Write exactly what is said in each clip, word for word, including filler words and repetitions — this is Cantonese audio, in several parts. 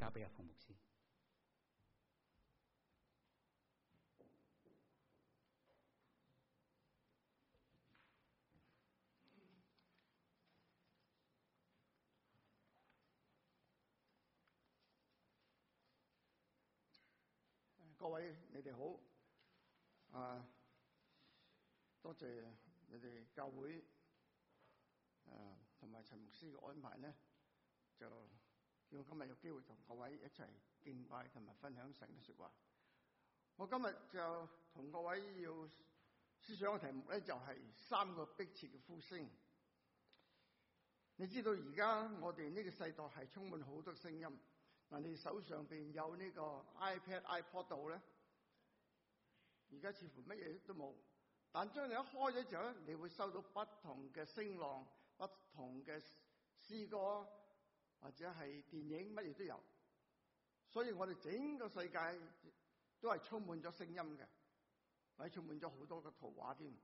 交俾阿馮牧師。 各位你哋好，啊，多謝你哋教會誒同埋陳牧師嘅安排咧，就叫我今日有機會同各位一齊敬拜同埋分享神嘅說話。我今日就同各位要思想嘅題目咧，就係三個迫切嘅呼聲。你知道而家我哋呢個世代係充滿好多聲音。嗱，你手上邊有呢個 iPad、iPod 度咧，而家似乎乜嘢都冇。但將你一開咗之後咧，你會收到不同嘅聲浪、不同嘅詩歌或者係電影，乜嘢都有。所以我哋整個世界都係充滿咗聲音嘅，或者充滿咗好多嘅圖畫添，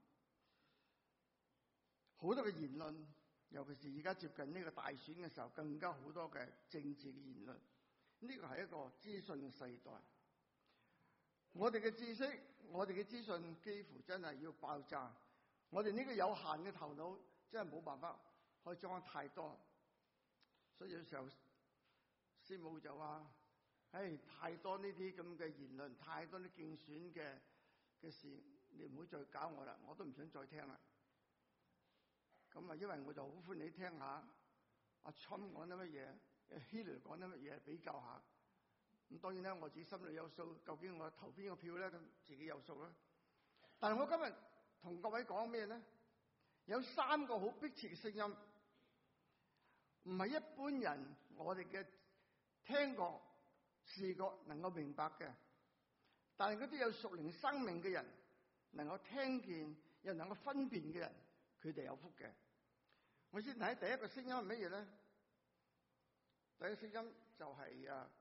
好多嘅言論。尤其是而家接近呢個大選嘅時候，更加好多嘅政治嘅言論。呢個係一個資訊嘅世代，我哋嘅知識、我哋嘅資訊幾乎真係要爆炸。我哋呢個有限嘅頭腦真係冇辦法可以裝太多，所以有時候師母就話：唉，太多呢啲咁嘅言論，太多啲競選嘅嘅事，你唔好再搞我啦，我都唔想再聽啦。咁啊，因為我就好歡喜聽下阿 Trump 講啲乜嘢。Hillary 講啲乜嘢比較下，咁當然咧，我自己心裏有數，究竟我投邊個票咧，咁自己有數啦。但係我今日同各位講咩咧？有三個好迫切嘅聲音，唔係一般人我哋嘅聽覺、視覺能夠明白嘅，但係嗰啲有屬靈生命嘅人，能夠聽見又能夠分辨嘅人，佢哋有福嘅。我先睇第一個聲音係乜嘢咧？第一個聲音就係、是、啊，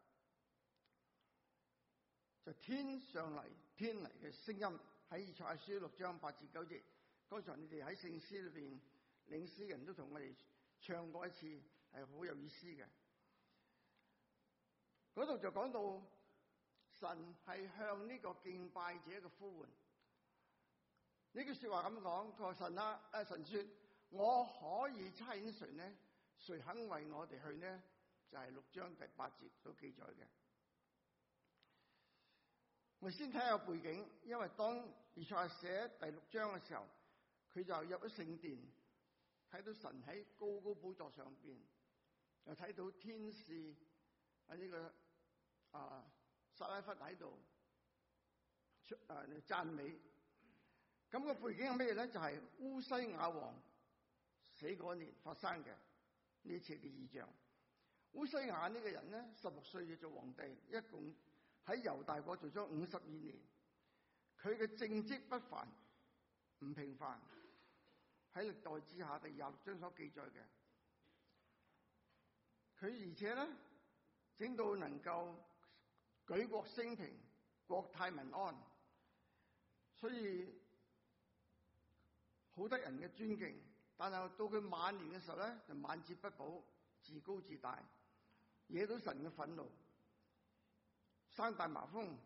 就天上嚟天嚟嘅聲音，喺以賽亞書六章八至九節。剛才你哋喺聖詩裏邊領詩人都同我哋唱過一次，係好有意思嘅。嗰度就講到神係向呢個敬拜者嘅呼喚。呢句說話咁講，佢話神啊，誒神說，我可以差遣誰呢？誰肯為我哋去呢？就係六章第八節所記載嘅。我先睇下背景，因為當以賽亞寫第六章嘅時候，佢就入咗聖殿，睇到神喺高高寶座上邊，又睇到天使喺呢、這個啊撒拉弗喺度出啊讚美。咁、那個背景係咩咧？就係、是、烏西亞王死嗰年發生嘅呢次嘅異象。烏西亞呢個人咧，十六歲就做皇帝，一共喺猶大國做咗五十二年。佢嘅政績不凡，唔平凡，喺歷代之下第廿六章所記載嘅。佢而且咧，整到能夠舉國升平，國泰民安，所以好得人嘅尊敬。但係到佢晚年嘅時候咧，就晚節不保，自高自大，惹到神嘅憤怒，生大麻風。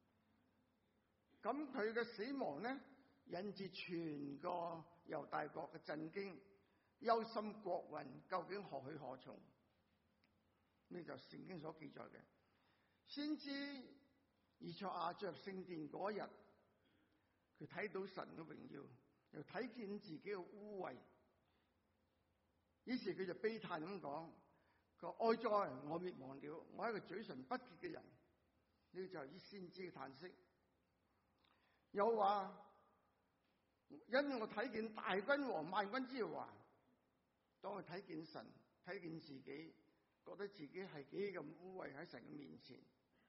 咁佢嘅死亡咧，引致全個猶大國嘅震驚，憂心國運究竟何去何從？呢就聖經所記載嘅。先知以賽亞進入聖殿嗰日，佢睇到神嘅榮耀，又睇見自己嘅污穢，於是佢就悲嘆咁講：佢話哀哉，我滅亡了，我係一個嘴唇不潔嘅人。呢就係以先知嘅嘆息。又話因我睇見大君王萬軍之耶和華，當佢睇見神，睇見自己，覺得自己係幾咁污穢喺神嘅面前。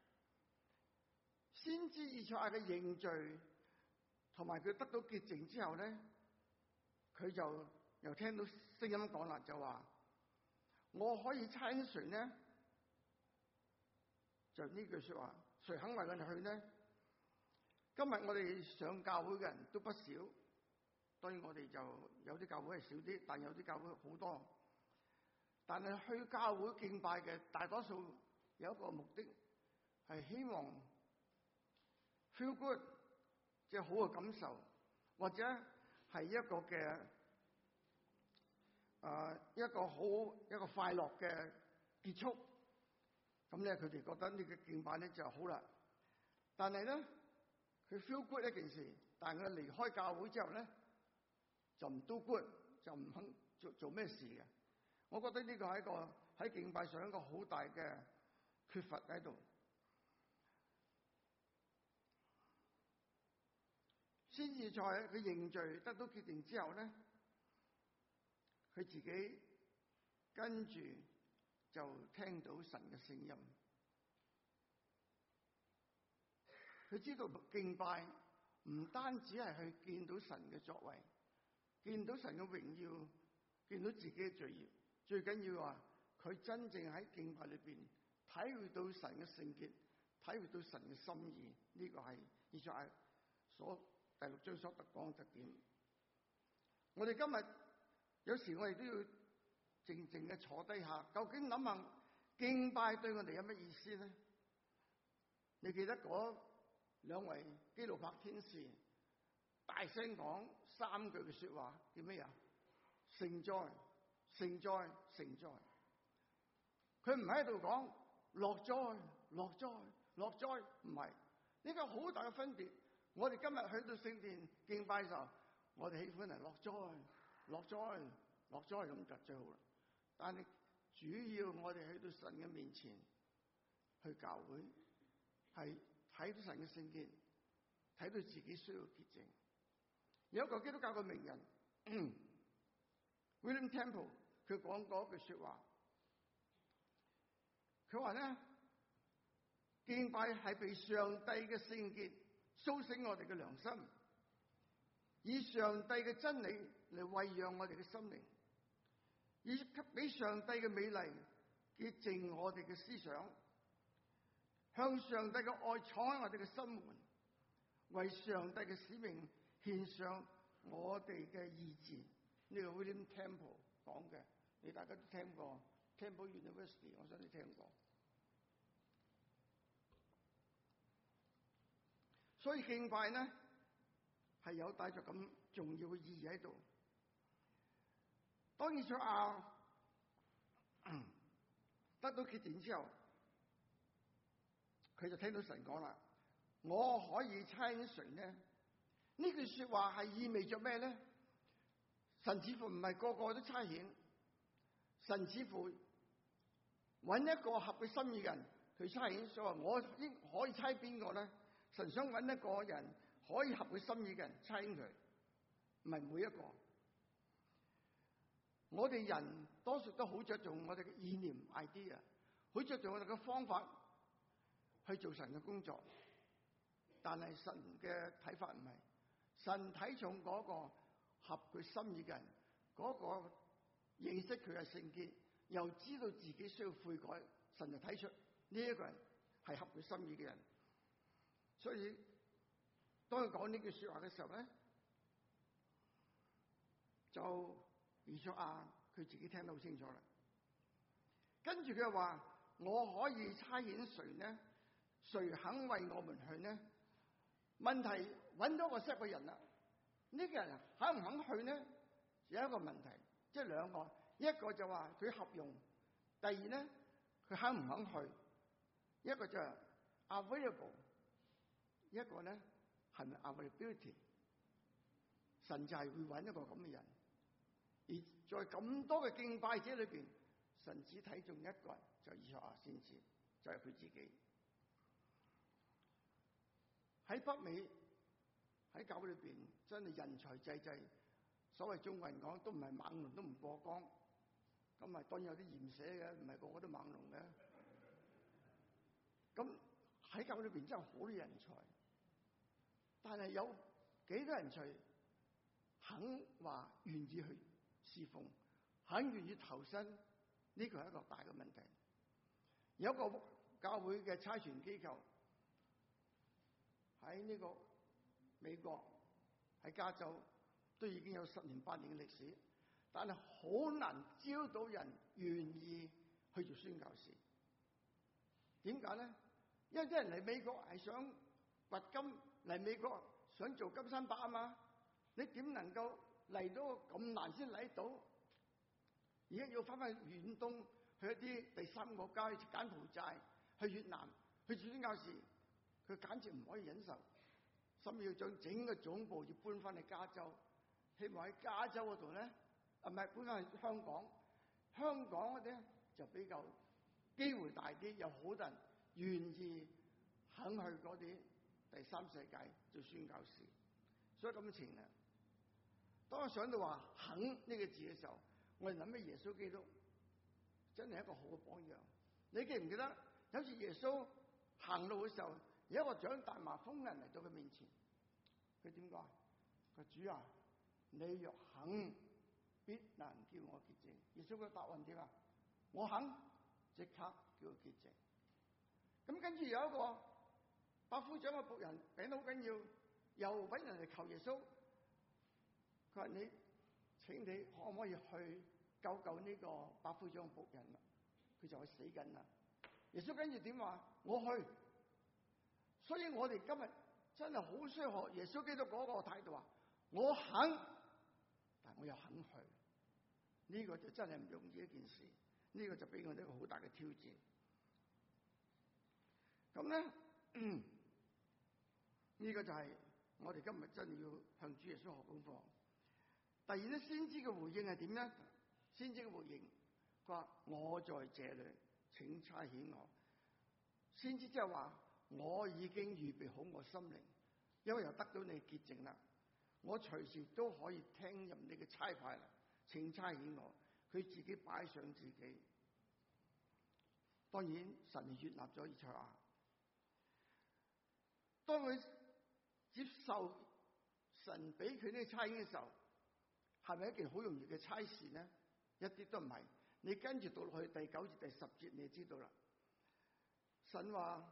先知以賽亞嘅認罪，同埋佢得到潔淨之後咧，佢就又聽到聲音講啦，就話我可以差遣誰呢？就呢句說話，誰肯為我哋去呢？今日我哋上教會嘅人都不少，當然我哋就有啲教會係少啲，但有啲教會好多。但係去教會敬拜嘅大多數有一個目的係希望 feel good， 即係好嘅感受，或者係一個嘅誒、呃、一個好一個快樂嘅結束。咁咧，佢哋覺得呢個敬拜咧就好啦。但係咧，佢 feel good 一件事，但係佢離開教會之後咧，就唔 do good， 就唔肯做做咩事嘅。我覺得呢個係一個喺敬拜上一個好大嘅缺乏喺度。先至在佢認罪得到決定之後咧，佢自己跟住就聽到神嘅聲音。佢知道敬拜唔單止係去見到神嘅作為，見到神嘅榮耀，見到自己嘅罪孽，最緊要話佢真正喺敬拜裏邊體會到神嘅聖潔，體會到神嘅心意。呢、這個係以賽亞所第六章所特講嘅特點。我哋今日有時我哋都要靜靜嘅坐低下，究竟諗下敬拜對我哋有乜意思咧？你記得嗰兩位基路伯天使大聲講三句嘅說話，叫咩啊？聖哉，聖哉，聖哉。佢唔喺度講樂哉，樂哉，樂哉，唔係。呢個好大嘅分別。我哋今日去到聖殿敬拜嘅時候，我哋喜歡係樂哉，樂哉，樂哉咁就最好啦。但係主要我哋去到神嘅面前，去教會係睇到神嘅聖潔，睇到自己需要潔淨。有一個基督教嘅名人、嗯、William Temple， 佢講過一句說話，佢話咧，敬拜係被上帝嘅聖潔蘇醒我哋嘅良心，以上帝嘅真理嚟餵養我哋嘅心靈，以給俾上帝嘅美麗潔淨我哋嘅思想，向上帝嘅愛闖喺我哋嘅心門，為上帝嘅使命獻上我哋嘅意志。呢、這個 William Temple 講嘅，你大家都聽過 Temple University， 我想你聽過。所以敬拜呢係有帶着咁重要嘅意義喺度。當以賽亞得到決定之後，佢就聽到神講啦：我可以差遣誰呢？呢句說話係意味着咩咧？神似乎唔係個個都差遣，神似乎揾一個合佢心意嘅人去差遣。所以話我應可以差邊個咧？神想揾一個人可以合佢心意嘅人差遣佢，唔係每一個。我哋人多數都好着重我哋嘅意念 idea， 好着重我哋嘅方法去做神嘅工作。但係神嘅睇法唔係，神睇重嗰個合佢心意嘅人，嗰個認識佢嘅聖潔，又知道自己需要悔改，神就睇出呢一個人係合佢心意嘅人。所以當佢講呢句說話嘅時候咧，就以賽亞佢自己聽得好清楚啦。跟住佢話：我可以差遣誰呢？誰肯為我們去呢？問題揾到個 set 嘅人啦，呢、這個人肯唔肯去呢？有一個問題，即係兩個，一個就話佢合用，第二咧佢肯唔肯去，一個就係 available， 一個咧係咪 availability？ 神就係會揾一個咁嘅人，而在咁多嘅敬拜者裏邊，神只睇中一個人，就以賽亞先知，就係、是、佢自己。喺北美喺教會裏邊，真係人才濟濟。所謂中國人講，都唔係猛龍都唔過江。咁啊，當然有啲鹽蛇嘅，唔係個個都猛龍嘅。咁喺教會裏邊真係好多人才，但係有幾多人才肯話願意去侍奉，肯願意投身？呢個係一個大嘅問題。有一個教會嘅差傳機構。喺呢個美國喺加州都已經有十年八年嘅歷史，但係好難招到人願意去做宣教士。 點解咧？因為啲人嚟美國係想掘金，嚟美國想做金山伯啊嘛。你點能夠嚟到咁難先嚟到？而家要翻返遠東，去一啲第三個國家，去柬埔寨、去越南、去宣教士，佢簡直唔可以忍受，甚至要將整個總部要搬翻去加州，希望喺加州嗰度咧，啊唔係搬翻去香港。香港嗰啲咧就比較機會大啲，有好多人願意肯去嗰啲第三世界做宣教士，所以咁情啊！當我想到話肯呢個字嘅時候，我哋諗起耶穌基督，真係一個好嘅榜樣。你記唔記得有次耶穌行路嘅時候，有一個長大麻風嘅人嚟到佢面前，佢點講？佢主啊，你若肯，必能叫我潔淨。耶穌嘅答案點啊？我肯，即刻叫佢潔淨。咁跟住有一個百夫長嘅僕人病得好緊要，又揾人嚟求耶穌。佢話：你請你可唔可以去救救呢個百夫長嘅僕人啊？佢就係死緊啦。耶穌跟住點話？我去。所以我哋今日真係好需要學耶穌基督嗰個態度啊！我肯，但我又肯去。呢個就真係唔容易一件事。呢個就俾我哋一個好大嘅挑戰。咁咧，嗯，呢個就係我哋今日真係要向主耶穌學功課。第二咧，先知嘅回應係點咧？先知嘅回應，佢話：我在這裡，請差遣我。先知即係話，我已經預備好我心靈，因為又得到你潔淨啦，我隨時都可以聽任你嘅差派啦。請差遣我，佢自己擺上自己。當然，神係悅納咗以賽亞。當佢接受神俾佢呢個差遣嘅時候，係咪一件好容易嘅差事呢？一啲都唔係。你跟住讀落去第九節第十節，你就知道啦。神話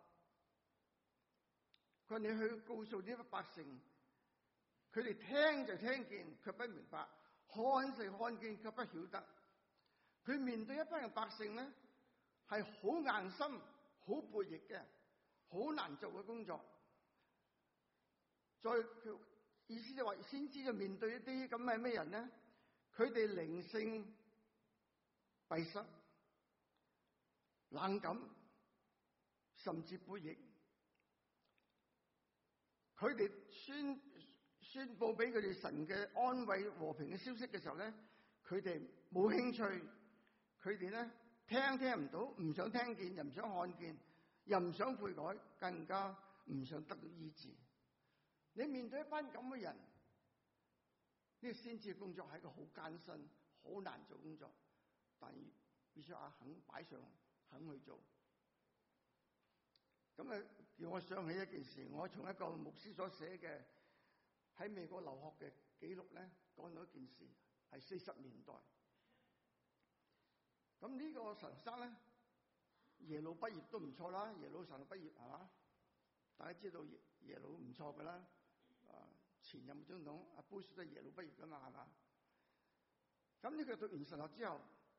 佢話你去告訴呢啲百姓，佢哋聽就聽見，卻不明白；看就看見，卻不曉得。佢面對一班嘅百姓咧，係好硬心、好背逆嘅、好難做嘅工作。再佢意思就話，先知就面對一啲咁係咩人咧？佢哋靈性閉塞、冷感，甚至背逆。佢哋宣宣佈俾佢哋神嘅安慰、和平嘅消息嘅時候咧，佢哋冇興趣。佢哋咧聽聽唔到，唔想聽見，又唔想看見，又唔想悔改，更加唔想得到醫治。你面對一班咁嘅人，呢個先知嘅工作係一個好艱辛、好難做工作，但係以賽亞肯擺上，肯去做。咁啊，叫我想起一件事，我從一個牧師所寫嘅喺美國留學嘅記錄咧，講到一件事，係四十年代。咁呢個神學生咧，耶魯畢業都唔錯啦，耶魯神學畢業係嘛？大家知道耶耶魯唔錯噶啦，啊前任總統阿布殊都係耶魯畢業噶嘛係嘛？咁呢個讀完神學之後，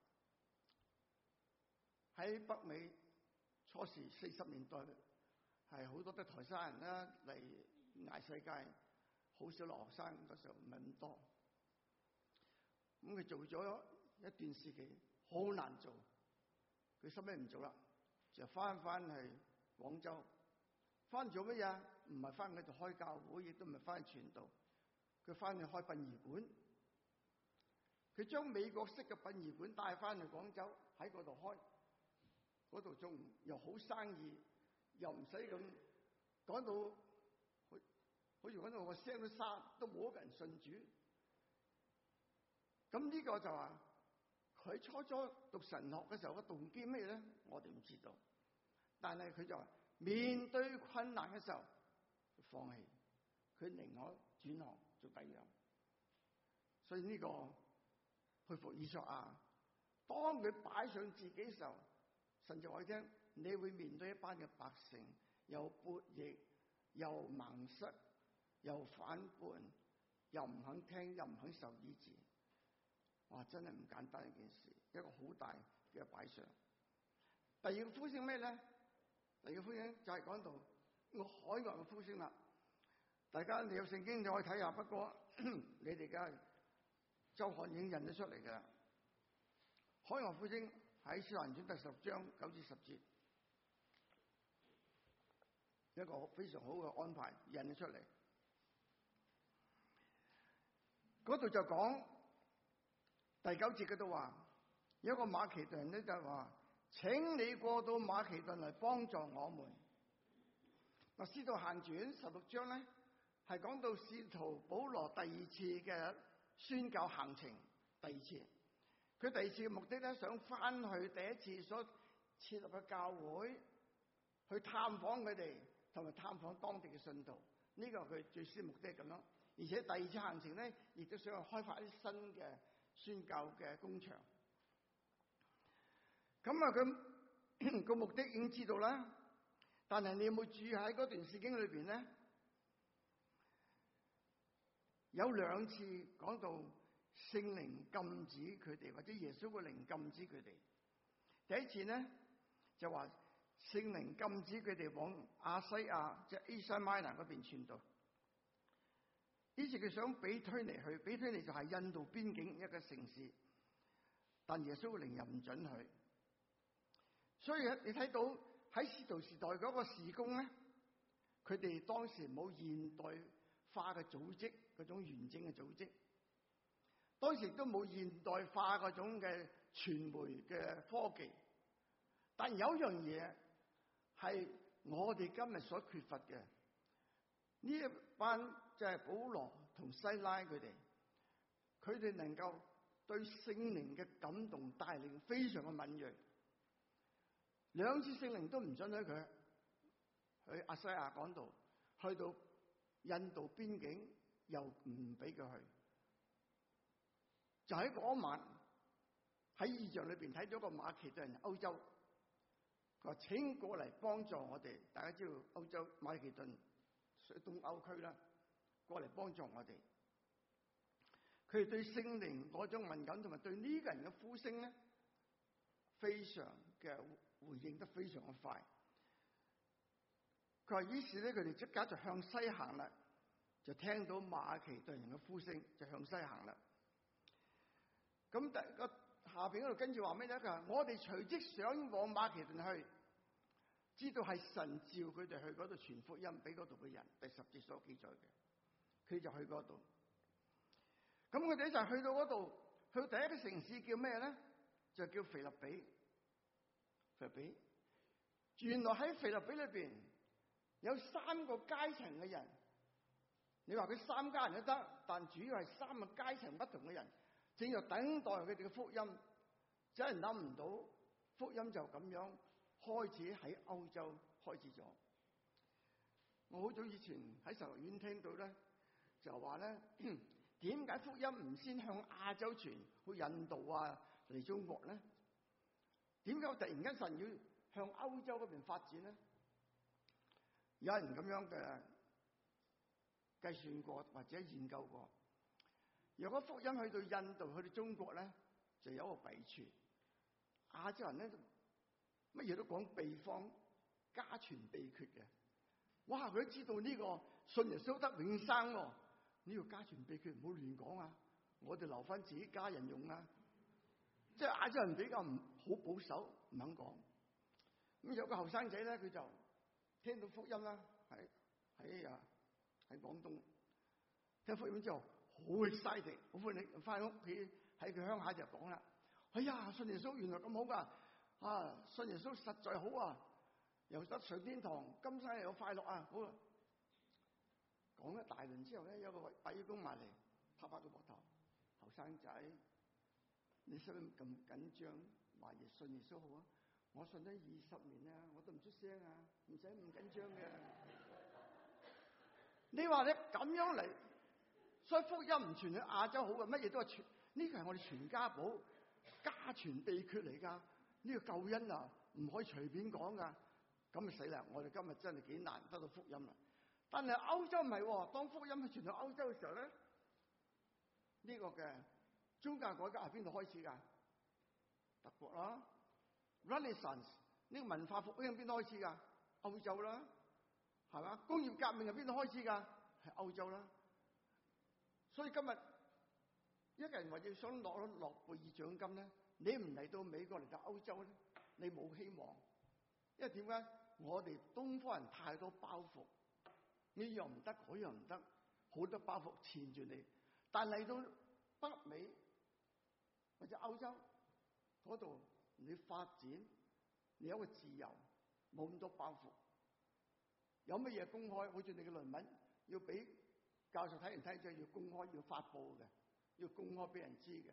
喺北美初時四十年代係好多的台山人啦嚟捱世界，好少留學生，嗰時候唔係咁多。咁佢做咗一段時期。好難做，佢收尾唔做啦，就翻翻去廣州。翻做乜嘢？唔係翻去度開教會，亦都唔係翻去傳道。佢翻去開殯儀館。佢將美國式嘅殯儀館帶翻去廣州，喺嗰度開。嗰度仲又好生意，又唔使咁講到，好似講到個聲都沙，都冇一個人信主。咁呢個就話。佢初初讀神學嘅時候嘅動機咩咧？我哋唔知道。但係佢就話面對困難嘅時候，佢放棄，佢寧可轉行做第二樣。所以呢個佩服以賽亞，當佢擺上自己嘅時候，神就話佢聽：你會面對一班嘅百姓，又悖逆，又盲塞，又反叛，又唔肯聽，又唔肯受醫治。哇！真係唔簡單一件事，一個好大嘅擺上。第二個呼聲咩咧？ 第二個呼聲就係講到我海外嘅呼聲啦。大家你有聖經你可以睇下，不過你哋嘅周刊已經印咗出嚟㗎。海外呼聲喺《使徒行傳》第十章九至十節，一個非常好嘅安排，印咗出嚟。嗰度就講第九節嗰度話，有一個馬其頓人咧就話：請你過到馬其頓嚟幫助我們。嗱，《使徒行傳》十六章咧係講到使徒保羅第二次嘅宣教行程，第二次。佢第二次嘅目的咧，想翻去第一次所設立嘅教會，去探訪佢哋，同埋探訪當地嘅信徒。呢個係佢最先目的咁樣。而且第二次行程咧，亦都想去開發一啲新嘅宣教嘅工場。咁啊，佢個目的已經知道啦。但係你有冇注意喺嗰段聖經裏邊咧？有兩次講到聖靈禁止佢哋，或者耶穌嘅靈禁止佢哋。第一次咧就話聖靈禁止佢哋往亞西亞，即係 Asia Minor 嗰邊傳道。呢次佢想比推尼去，比推尼就係印度邊境一個城市，但耶穌嘅靈又唔准佢。所以你睇到喺使徒時代嗰個事工咧，佢哋當時冇現代化嘅組織，嗰種完整嘅組織。當時都冇現代化嗰種嘅傳媒嘅科技，但有一樣嘢係我哋今日所缺乏嘅。呢一班就係保羅同西拉佢哋，佢哋能夠對聖靈嘅感動帶領非常嘅敏銳。兩次聖靈都唔准許佢去亞西亞講道，去到印度邊境又唔俾佢去。就喺嗰晚喺異象裏邊睇到個馬其頓人歐洲，佢話請過嚟幫助我哋。大家知道歐洲馬其頓屬東歐區啦，過嚟幫助我哋。佢哋對聖靈嗰種敏感，同埋對呢個人嘅呼聲咧，非常嘅回應得非常嘅快。佢話於是咧，佢哋即刻就向西行啦，就聽到馬其頓人嘅呼聲，就向西行啦。咁第個下邊嗰度跟住話咩咧？佢話我哋隨即想往馬其頓去，知道係神召佢哋去嗰度傳福音俾嗰度嘅人。第十節所記載嘅，佢就去嗰度。咁佢哋就去到嗰度，去到第一個城市叫咩咧？就叫腓立比。腓立比，原來喺腓立比裏邊有三個階層嘅人。你話佢三家人都得，但主要係三個階層不同嘅人，正在等待佢哋嘅福音。真係諗唔到福音就咁樣開始喺歐洲開始咗。我好早以前喺神學院聽到咧，就話咧，點解福音唔先向亞洲傳，去印度啊嚟中國咧？點解突然間神要向歐洲嗰邊發展咧？有人咁樣嘅計算過或者研究過，如果福音去到印度去到中國咧，就有一個弊處。亞洲人咧乜嘢都講秘方，家傳秘訣嘅。哇！佢都知道呢個信耶穌得永生喎，呢個家傳秘訣唔好亂講啊！我哋留翻自己家人用啊！即係亞洲人比較唔好保守，唔肯講。咁有個後生仔咧，佢就聽到福音啦，喺喺啊喺廣東聽福音之後，好 excited，好歡喜，翻屋企喺佢鄉下就講啦：哎呀，信耶穌原來咁好噶！啊，信耶穌實在好啊，又得上天堂，今生又有快樂啊！好啊，講一大輪之後咧，有個白衣公埋嚟拍拍佢膊頭，後生仔，你使乜咁緊張？話耶信耶穌好啊！我信咗二十年啦，我都唔出聲啊，唔使咁緊張嘅。你話你咁樣嚟，所以福音唔傳去亞洲好嘅，乜嘢都係傳。呢個係我哋傳家寶、家傳秘訣嚟噶。呢個救恩啊，唔可以隨便講噶。咁咪死啦！我哋今日真係幾難得到福音啦。但係歐洲唔係，當福音去傳到歐洲嘅時候咧，呢個嘅宗教改革係邊度開始噶？德國啦。Renaissance 呢個文化復興邊度開始噶？ 歐洲啦，係嘛？工業革命係邊度開始㗎？係歐洲啦。所以今日一個人或者想攞諾貝爾獎金咧，你唔嚟到美國嚟到歐洲咧，你冇希望。因為點解？我哋東方人太多包袱，呢樣唔得，嗰樣唔得，好多包袱纏住你。但嚟到北美或者歐洲嗰度，你發展，你有個自由，冇咁多包袱。有乜嘢公開？好似你嘅論文要俾教授睇完睇咗，要公開，要發佈嘅，要公開俾人知嘅。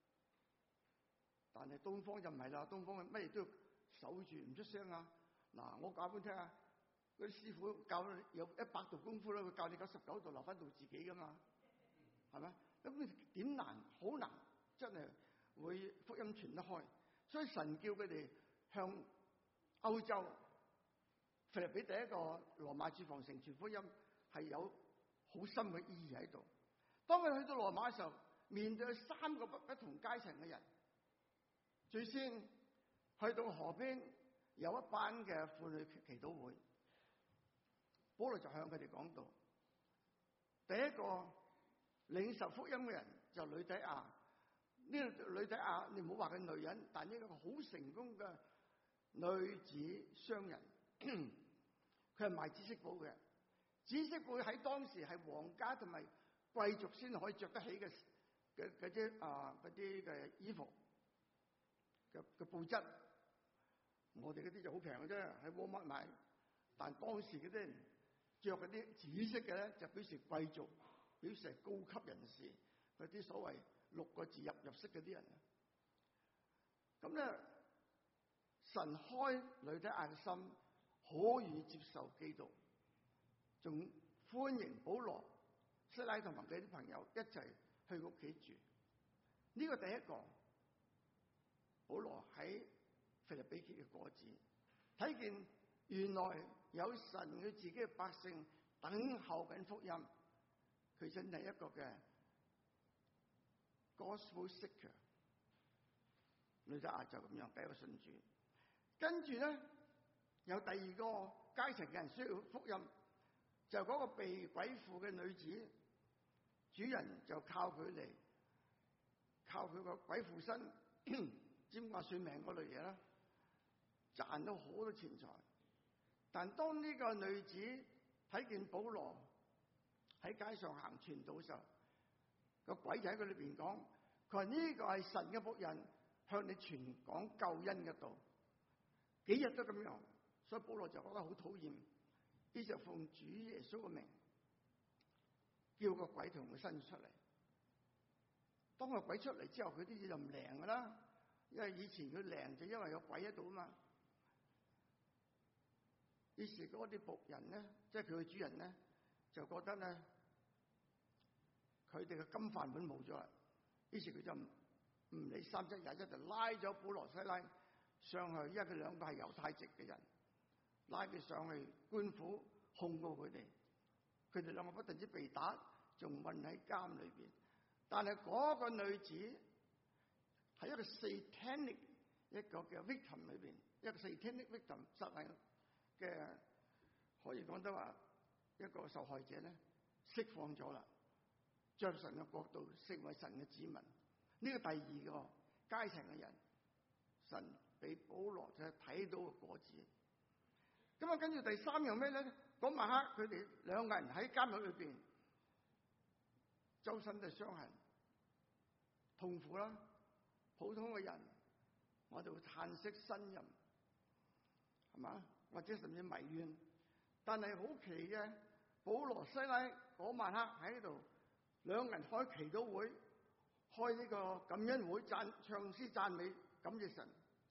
但係東方就唔係啦，東方乜嘢都要守住，唔出聲啊！嗱，我講俾你聽啊，嗰啲師傅教有一百度功夫咧，佢教你九十九度留翻到自己噶嘛，係咪？咁點難？好難，真係會福音傳得開。所以神叫佢哋向歐洲腓立比第一個羅馬駐防城傳福音，係有好深嘅意義喺度。當佢去到羅馬嘅時候，面對三個不不同階層嘅人，最先去到河邊有一班嘅婦女祈禱會，保羅就向佢哋講道。第一個領受福音嘅人就呂底亞，呢個呂底亞你唔好話佢女人，但呢個好成功嘅女子商人，佢係賣紫色布嘅。紫色布喺當時係皇家同埋貴族先可以着得起嘅嘅嗰啲啊嗰啲嘅衣服嘅嘅布質。我哋嗰啲就好平嘅啫，喺沃爾瑪買。但當時嗰啲人着嗰啲紫色嘅咧，就表示貴族，表示係高級人士，嗰啲所謂六個字入入息嗰啲人。咁咧，神開呂底亞嘅心，可以接受基督，仲歡迎保羅、西拉同埋佢啲朋友一齊去屋企住。呢、這個第一個，保羅喺腓立比結嘅果子，睇見原來有神佢自己嘅百姓等候緊福音，佢真係一個嘅 gospel seeker。呂底亞就咁樣第一個信主，跟住咧有第二個階層嘅人需要福音，就嗰個被鬼附嘅女子，主人就靠佢嚟，靠佢個鬼附身占卦算命嗰類嘢啦，賺到好多錢財。但當呢個女子睇見保羅喺街上行傳道嘅時候，個鬼就喺佢裏邊講，佢話呢個係神嘅僕人，向你傳講救恩嘅道。幾日都咁樣，所以保羅就覺得好討厭，於是奉主耶穌嘅名叫個鬼同佢伸出嚟。當個鬼出嚟之後，佢啲嘢就唔靈噶啦，因為以前佢靈就因為有鬼喺度啊嘛。於是嗰啲僕人咧，即係佢嘅主人咧，就覺得咧，佢哋嘅金飯碗冇咗啦。於是佢就唔唔理三七廿一，就拉咗保羅西拉上去，因為佢兩個係猶太籍嘅人，拉佢上去官府控告佢哋。佢哋兩個不但止被打，仲困喺監裏邊。但係嗰個女子喺一個 satanic 一個嘅 victim 裏邊，一個 satanic victim 實係嘅，可以講得話一個受害者咧，釋放咗啦，將神嘅國度成為神嘅子民。呢、這個第二個階層嘅人，神俾保羅就睇到個果子。咁啊，跟住第三樣咩咧？嗰晚黑佢哋兩個人喺監獄裏邊，周身都係傷痕、痛苦啦。普通嘅人，我哋會嘆息呻吟，係嘛？或者甚至埋怨。但係好奇嘅，保羅西拉嗰晚黑喺度，兩個人開祈禱會，開呢個感恩會，讚唱詩讚美感謝神。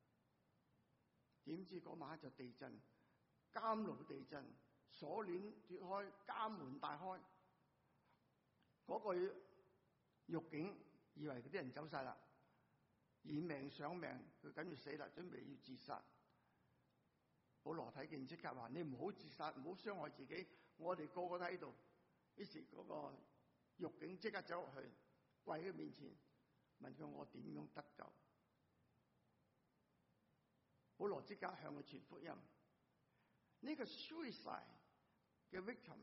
點知嗰晚黑就地震，監牢地震，鎖鏈脫開，監門大開。嗰、那個獄警以為嗰啲人走晒啦，以命償命，佢緊要死啦，準備要自殺。保羅睇見即刻話：你唔好自殺，唔好傷害自己，我哋個個都喺度。於是嗰個獄警即刻走入去，跪喺佢面前，問佢：我點樣得救？保羅即刻向佢傳福音。 呢個 suicide 嘅 victim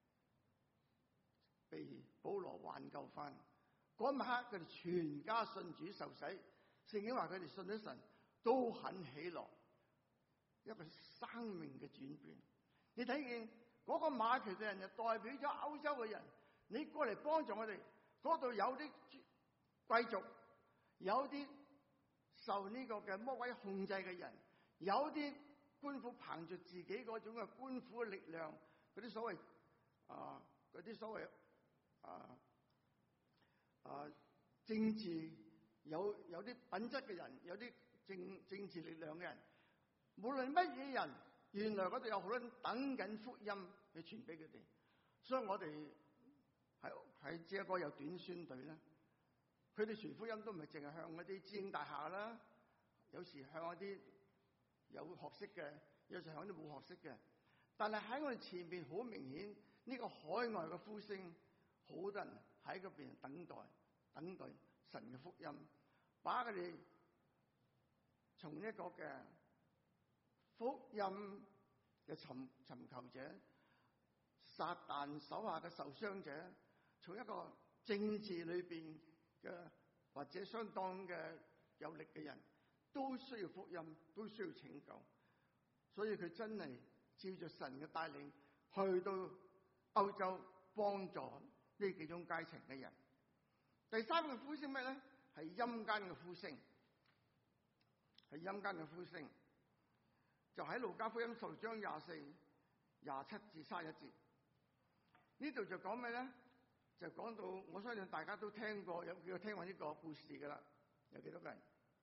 被保羅挽救翻。嗰晚黑佢哋全家信主受洗，聖經話佢哋信咗神都很喜樂，一個生命嘅轉變。你睇見嗰個馬其頓人就代表咗歐洲嘅人，你過嚟幫助我哋。嗰度有啲貴族，有啲受呢個嘅魔鬼控制嘅人，有啲官府憑住自己嗰種嘅官府嘅力量，嗰啲所謂啊嗰啲所謂啊啊政治有有啲品質嘅人，有啲政政治力量嘅人，無論乜嘢人，原來嗰度有好多人等緊福音去傳俾佢哋。所以我哋係係只一個有短宣隊啦，佢哋傳福音都唔係淨係向嗰啲知名大廈啦，有時向一啲有學識嘅，有時向啲冇學識嘅。但係喺我哋前邊好明顯，呢個海外嘅呼聲，好多人喺嗰邊等待等待神嘅福音，把佢哋從一個嘅福音嘅尋尋求者，撒旦手下嘅受傷者，從一個政治裏邊嘅或者相當嘅有力嘅人，都需要福音，都需要拯救。所以佢真係照着神嘅帶領，去到歐洲幫助呢幾種階層嘅人。第三個呼聲咩咧？係陰間嘅呼聲，係陰間嘅呼聲。就喺路加福音十六章廿四、廿七至三十一節，呢度就講咩咧？就講到，我相信大家都聽過，有幾個聽過呢個故事噶啦？有幾多個人？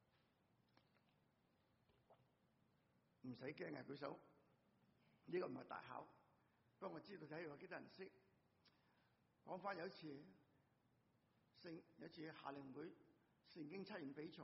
唔使驚啊，舉手。呢、這個唔係大考，不過我知道睇有幾多人識。講翻有一次聖有一次夏令會聖經測驗比賽，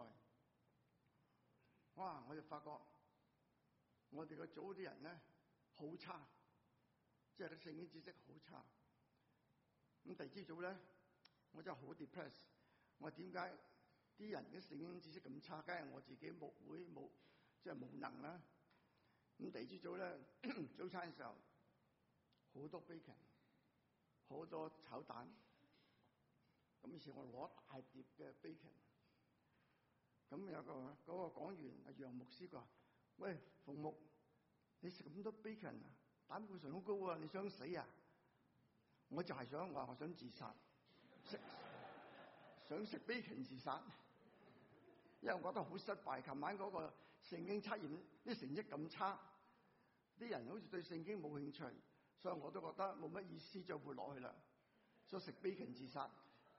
哇！我就發覺我哋個組啲人咧好差，即係啲聖經知識好差。咁第二朝早咧，我真係好 depressed。我話點解啲人嘅聖經知識咁差？梗係我自己牧會冇即係冇能啦。咁第二朝早咧，早餐嘅時候好多 bacon， 好多炒蛋。咁於是我攞大碟嘅 bacon。咁有個嗰、嗰個講員阿楊牧師話：喂，馮牧，你食咁多 bacon 啊，膽固醇好高啊，你想死啊？我就係想話我想自殺，食想食 bacon 自殺，因為我覺得好失敗。琴晚嗰個聖經測驗啲成績咁差，啲人好似對聖經冇興趣，所以我都覺得冇乜意思再活落去啦，所以食 bacon 自殺。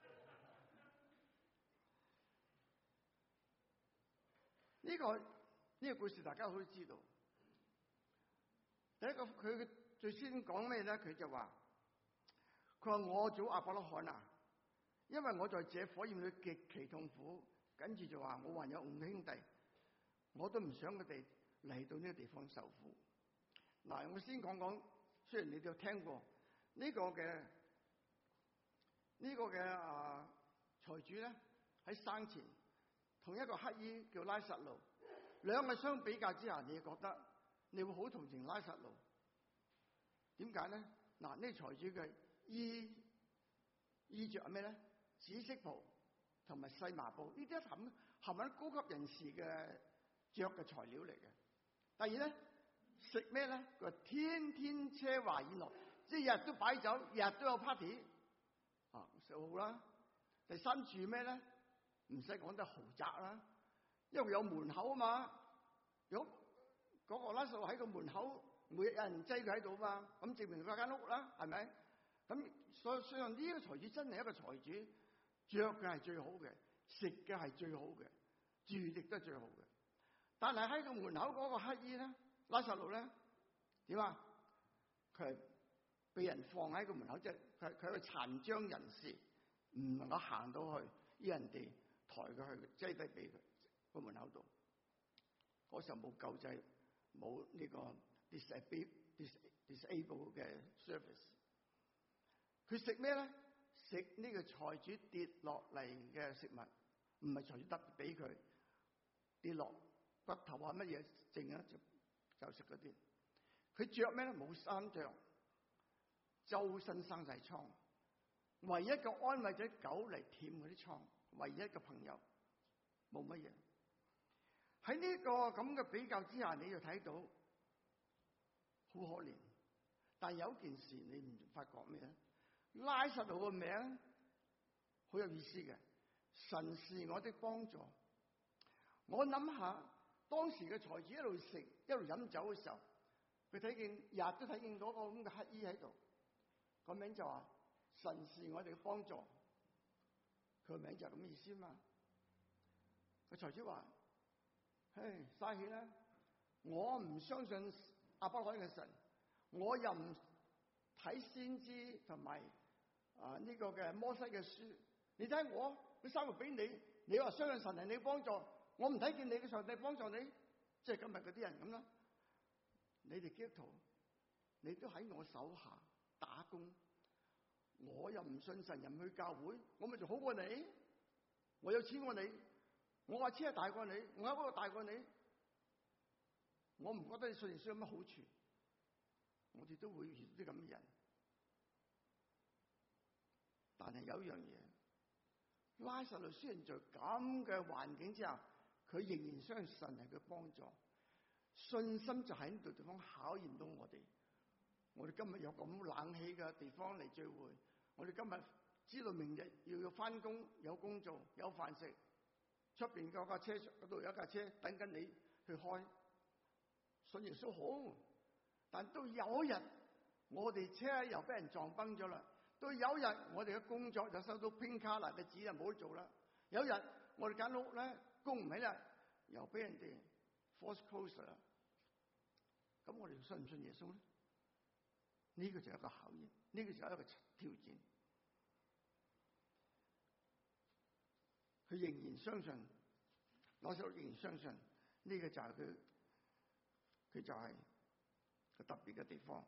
呢、這個呢、這個故事大家都知道。第一個佢最先講咩咧？佢就話：佢話我祖亞伯拉罕啊，因為我在這火焰裏極其痛苦，跟住就話我還有五兄弟，我都唔想佢哋嚟到呢個地方受苦。嗱，我先講講，雖然你哋有聽過呢、這個嘅呢、這個嘅啊財主咧喺生前同一個乞衣叫拉撒路，兩個相比較之下，你覺得你會好同情拉撒路？點解咧？嗱，呢財主嘅衣衣着係咩咧？紫色袍同埋細麻布，呢啲係含含喺高級人士嘅着嘅材料嚟嘅。第二咧，食咩咧？佢話天天奢華宴樂，即係日日都擺酒，日日都有 party 啊，食好啦。第三住咩咧？唔使講得豪宅啦，因為有門口啊嘛，有嗰個拉撒路喺個門口，每日有人擠佢喺度啊嘛，咁證明佢間屋啦，係咪？咁所以所以呢個財主真係一個財主，着嘅係最好嘅，食嘅係最好嘅，住亦都係最好嘅。但係喺個門口嗰個乞衣咧，拉撒路咧點啊？佢係被人放喺個門口，即係佢佢係個殘障人士，唔能夠行到去，要人哋抬佢去，擠低俾佢個門口度。嗰時候冇救濟，冇呢個 disable disable 嘅 service。佢食咩咧？食呢個財主跌落嚟嘅食物，唔係財主得俾佢跌落骨頭啊乜嘢剩啊，就就食嗰啲。 佢着咩咧？冇衫着，周身生晒瘡。唯一嘅安慰就係狗嚟舔嗰啲瘡，唯一嘅朋友，冇乜嘢。喺呢個咁嘅比較之下，你就睇到好可憐。但係有一件事你唔發覺咩咧？拉撒路個名好有意思嘅，神是我的幫助。我諗下當時嘅財主一路食一路飲酒嘅時候，佢睇見日都睇見嗰個咁嘅乞衣喺度，個名就話神是我哋嘅幫助。佢個名就係咁嘅意思嘛。個財主話：唉，嘥氣啦！我唔相信亞伯拉罕嘅神，我又唔睇先知同埋啊呢個嘅摩西嘅書。你睇我，佢生活俾你，你話相信神係你幫助，我唔睇見你嘅上帝幫助你，即係今日嗰啲人咁啦。你哋基督徒，你都喺我手下打工，我又唔信神，又唔去教會，我咪仲好過你？我有錢過你，我話車大過你，我有嗰個大過你，我唔覺得你信耶穌有乜好處。我哋都會遇到啲咁嘅人，但係有一樣嘢，拉撒路雖然在咁嘅環境之下，佢仍然相信神係佢幫助。信心就喺呢度地方考驗到我哋。我哋今日有咁冷氣嘅地方嚟聚會，我哋今日知道明日要要翻工，有工做，有飯食。出邊嗰架車嗰度有一架車等緊你去開，信耶穌好。但到有一日我哋車又俾人撞崩咗啦，到有一日我哋嘅工作就收到拼卡啦嘅紙就冇得做啦，有一日我哋間屋咧供唔起啦，又俾人哋 force close 啦，咁我哋信唔信耶穌咧？呢個就係一個考驗，呢個就係一個挑戰。佢仍然相信，拉撒路仍然相信，呢個就係佢，佢就係個特別嘅地方。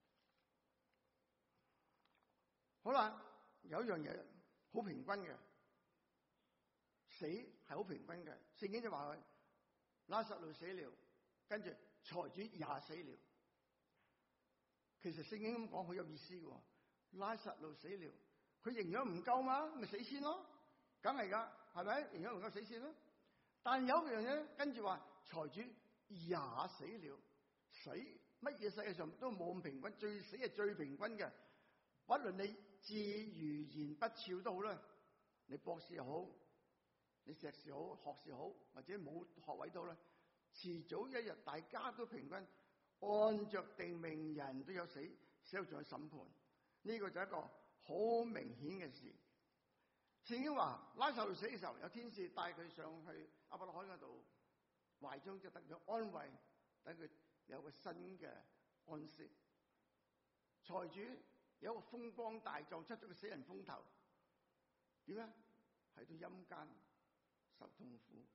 好啦，有一樣嘢好平均嘅，死係好平均嘅。聖經就話佢拉撒路死了，跟住財主也死了。其實聖經咁講好有意思嘅，拉撒路死了，佢營養唔夠嘛，咪死先咯，梗係噶，係咪？營養唔夠死先咯。但係有一樣嘢跟住話財主也死了，死乜嘢世界上都冇咁平均，最死係最平均嘅。不論你至愚言不肖都好啦，你博士又好，你碩士好，學士好，或者冇學位都好啦，遲早一日大家都平均，按着定命，人都有死，死後仲有審判。呢個就係一個好明顯嘅事。聖經話拉撒路死嘅時候，有天使帶佢上去亞伯拉罕嗰度懷中，就得到安慰，等佢有個新嘅安息。財主有一個風光大作，出咗個死人風頭，點咧？喺到陰間受痛苦。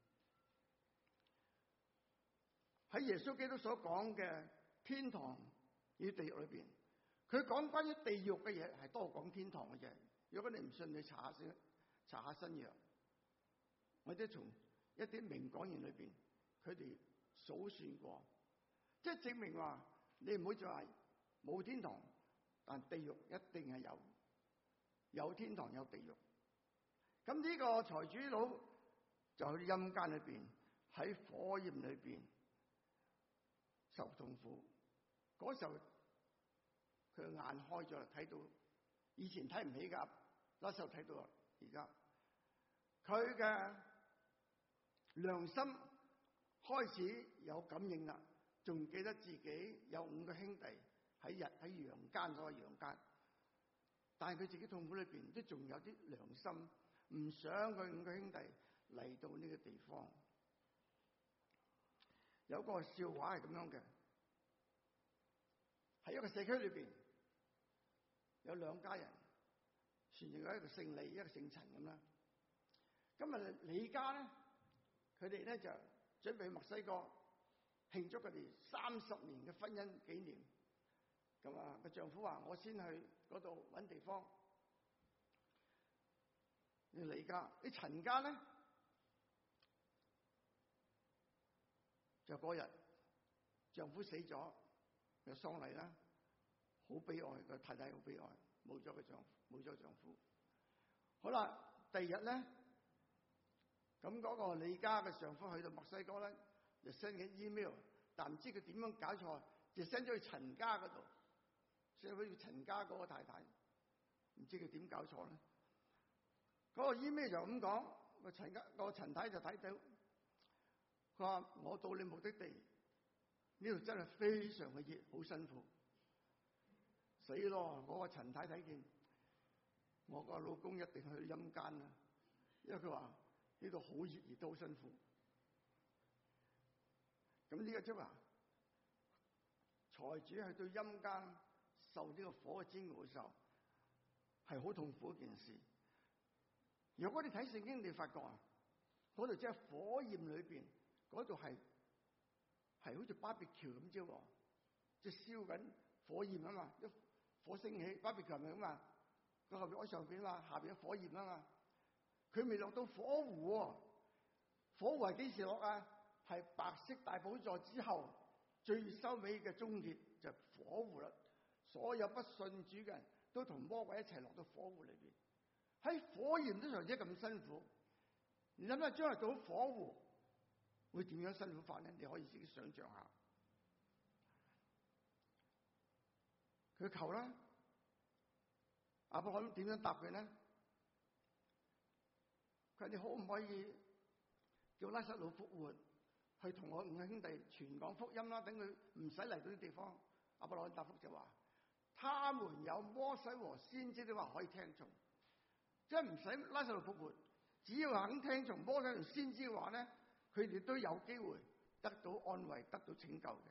喺耶穌基督所講嘅天堂與地獄裏邊，佢講關於地獄嘅嘢係多講天堂嘅嘢。如果你唔信，你查下先，查下新約。我哋從一啲名講員裏邊，佢哋數算過，即係證明話你唔好再話冇天堂，但地獄一定係有，有天堂有地獄。咁呢個財主佬就去陰間裏邊，喺火焰裏邊受痛苦。嗰時候佢眼開咗，睇到以前睇唔起噶，嗰時候睇到啦。而家佢嘅良心開始有感應啦，仲記得自己有五個兄弟喺日喺陽間，所謂陽間，但係佢自己痛苦裏邊都仲有啲良心，唔想佢五個兄弟嚟到呢個地方。有個笑話係咁樣嘅，喺一個社區裏邊有兩家人，算係一個姓李，一個姓陳咁啦。今日李家咧，佢哋咧就準備去墨西哥慶祝佢哋三十年嘅婚姻紀念。咁啊，個丈夫話：我先去嗰度搵地方。你李家，你陳家咧，就嗰日丈夫死咗，佢嘅喪禮啦，好悲哀，個太太好悲哀，冇咗個丈夫，冇咗丈夫。好啦，第二日咧，咁嗰個李家嘅丈夫去到墨西哥咧，就 send 緊 email， 但唔知佢點樣搞錯，就 send 咗去陳家嗰度，send 咗去陳家嗰個太太，唔知佢點搞錯咧。嗰個 email 就咁講，個陳家個陳太就睇到，佢話我到你目的地，呢度真係非常嘅熱，好辛苦。死咯！嗰個陳太睇見，我個老公一定去陰間啦，因為佢話呢度好熱，亦都好辛苦。咁呢個即係話，財主去到陰間受呢個火嘅煎熬嘅時候，係好痛苦一件事。如果你睇聖經，你發覺啊，嗰度即係火焰裏邊，嗰度係係好似 barbecue 咁啫喎，即係燒緊火焰啊嘛，一火升起 barbecue 係咪咁啊？佢後邊喺上邊嘛，下邊有火焰啊嘛，佢未落到火湖喎，火湖係幾時落啊？係白色大寶座之後最收尾嘅終結就係火湖啦。所有不信主嘅人都同魔鬼一齊落到火湖裏邊，喺火焰都上者咁辛苦。你諗下將來到火湖會點樣辛苦法咧？你可以自己想象下。佢求啦，亞伯拉罕點樣答佢咧？佢話你可唔可以叫拉撒路復活，去同我五兄弟傳講福音啦？等佢唔使嚟到啲地方。亞伯拉罕答覆就話：他們有摩西和先知的話可以聽從，即係唔使拉撒路復活，只要肯聽從摩西同先知嘅話咧，佢哋都有機會得到安慰、得到拯救嘅。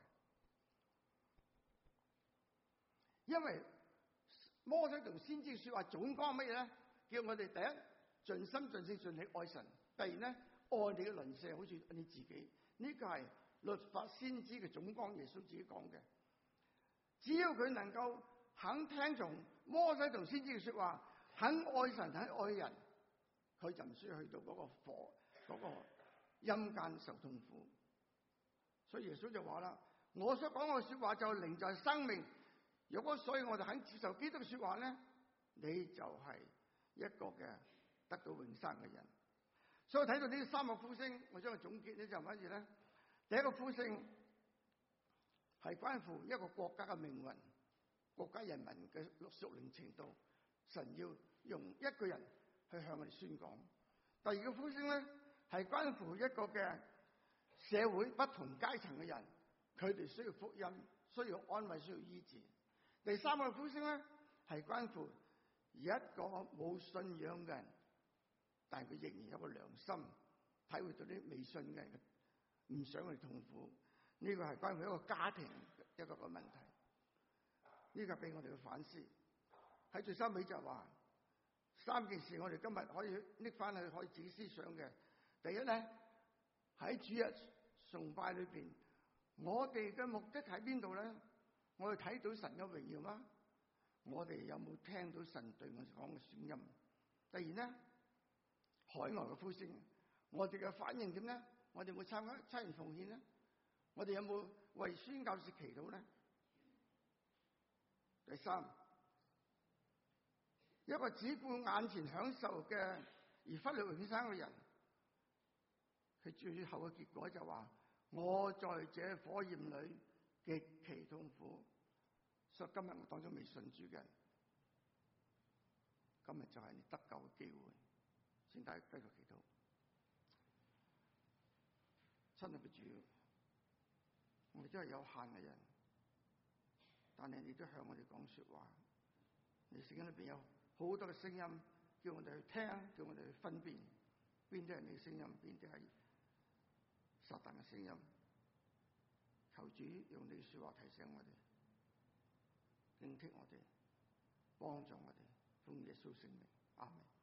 因為摩西同先知說話總講乜嘢咧？叫我哋第一盡心盡性盡力愛神，第二咧愛你嘅鄰舍好似你自己。呢個係律法先知嘅總綱，耶穌自己講嘅。只要佢能夠肯聽從摩西同先知嘅說話，肯愛神肯愛人，佢就唔需要去到嗰個火嗰個陰間受痛苦。所以耶穌就話啦：我所講嘅說話就係靈就係生命。如果所以我哋肯接受基督嘅說話咧，你就係一個嘅得到永生嘅人。所以睇到呢三個呼聲，我將佢總結咧就係乜嘢咧？第一個呼聲係關乎一個國家嘅命運，國家人民嘅屬靈程度，神要用一個人去向我哋宣講。第二個呼聲咧係關乎一個嘅社會不同階層嘅人，佢哋需要福音，需要安慰，需要醫治。第三個呼聲咧係關乎一個冇信仰嘅人，但係佢仍然有個良心，體會到啲未信嘅人唔想去痛苦。呢個係關乎一個家庭一個個問題。呢個俾我哋去反思。喺最收尾就話三件事，我哋今日可以拎翻去可以自己思想嘅。第一咧，喺主日崇拜裏邊，我哋嘅目的喺邊度咧？我哋睇到神嘅榮耀嗎？我哋有冇聽到神對我哋講嘅聲音？第二咧，海外嘅呼聲，我哋嘅反應點咧？我哋有冇參加參與奉獻咧？我哋有冇為宣教士祈禱咧？第三，一個只顧眼前享受嘅而忽略永生嘅人，佢最後嘅結果就話：我在這火焰裏極其痛苦。所以今日我當中未信主嘅人，今日就係你得救嘅機會。先大家繼續祈禱。親愛嘅主，我哋真係有限嘅人，但係你都向我哋講說話。你聖經裏邊有好多嘅聲音，叫我哋去聽，叫我哋去分辨邊啲係你嘅聲音，邊啲係撒旦嘅聲音。求主用你說話提醒我哋，警惕我哋，幫助我哋，奉耶穌聖名，阿門。